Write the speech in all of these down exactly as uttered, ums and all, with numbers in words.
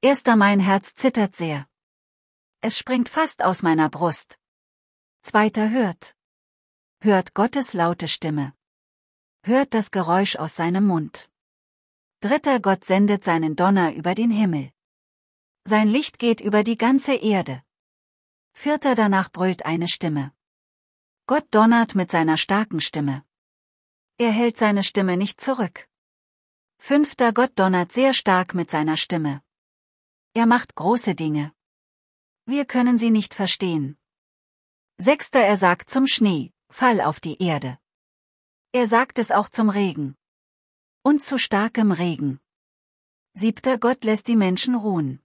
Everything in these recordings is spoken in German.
Erster, mein Herz zittert sehr. Es springt fast aus meiner Brust. Zweiter, hört. Hört Gottes laute Stimme. Hört das Geräusch aus seinem Mund. Dritter, Gott sendet seinen Donner über den Himmel. Sein Licht geht über die ganze Erde. Vierter, danach brüllt eine Stimme. Gott donnert mit seiner starken Stimme. Er hält seine Stimme nicht zurück. Fünfter, Gott donnert sehr stark mit seiner Stimme. Er macht große Dinge. Wir können sie nicht verstehen. Sechster, er sagt zum Schnee, fall auf die Erde. Er sagt es auch zum Regen. Und zu starkem Regen. Siebter, Gott lässt die Menschen ruhen.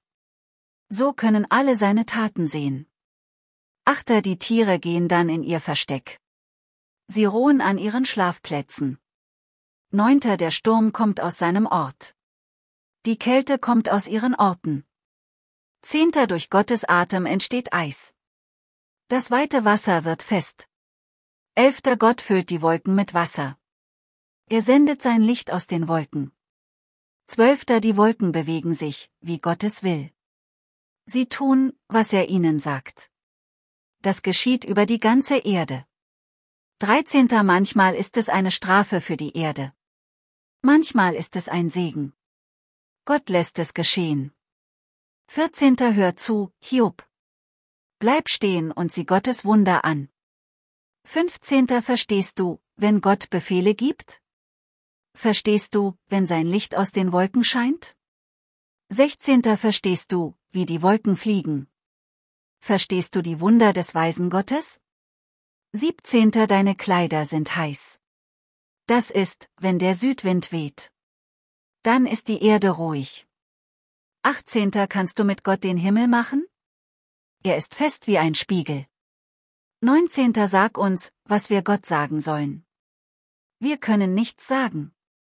So können alle seine Taten sehen. Achter, die Tiere gehen dann in ihr Versteck. Sie ruhen an ihren Schlafplätzen. Neunter, der Sturm kommt aus seinem Ort. Die Kälte kommt aus ihren Orten. Zehnter, durch Gottes Atem entsteht Eis. Das weite Wasser wird fest. Elfter, Gott füllt die Wolken mit Wasser. Er sendet sein Licht aus den Wolken. Zwölfter, die Wolken bewegen sich, wie Gott es will. Sie tun, was er ihnen sagt. Das geschieht über die ganze Erde. Dreizehnter, manchmal ist es eine Strafe für die Erde. Manchmal ist es ein Segen. Gott lässt es geschehen. Vierzehnter, hör zu, Hiob. Bleib stehen und sieh Gottes Wunder an. Fünfzehnter, verstehst du, wenn Gott Befehle gibt? Verstehst du, wenn sein Licht aus den Wolken scheint? Sechzehnter, verstehst du, wie die Wolken fliegen? Verstehst du die Wunder des weisen Gottes? Siebzehnter, deine Kleider sind heiß. Das ist, wenn der Südwind weht. Dann ist die Erde ruhig. Achtzehnter, kannst du mit Gott den Himmel machen? Er ist fest wie ein Spiegel. Neunzehnter, sag uns, was wir Gott sagen sollen. Wir können nichts sagen.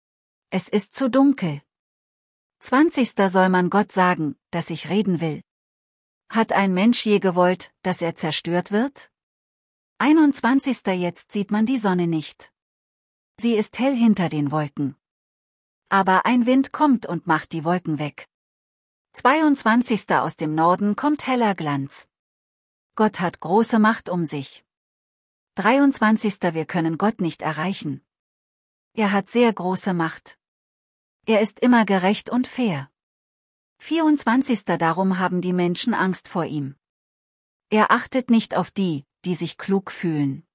Es ist zu dunkel. Zwanzigster, soll man Gott sagen, dass ich reden will? Hat ein Mensch je gewollt, dass er zerstört wird? Einundzwanzigster, jetzt sieht man die Sonne nicht. Sie ist hell hinter den Wolken. Aber ein Wind kommt und macht die Wolken weg. Zweiundzwanzigster, aus dem Norden kommt heller Glanz. Gott hat große Macht um sich. Dreiundzwanzigster, wir können Gott nicht erreichen. Er hat sehr große Macht. Er ist immer gerecht und fair. vierundzwanzigster, darum haben die Menschen Angst vor ihm. Er achtet nicht auf die, die sich klug fühlen.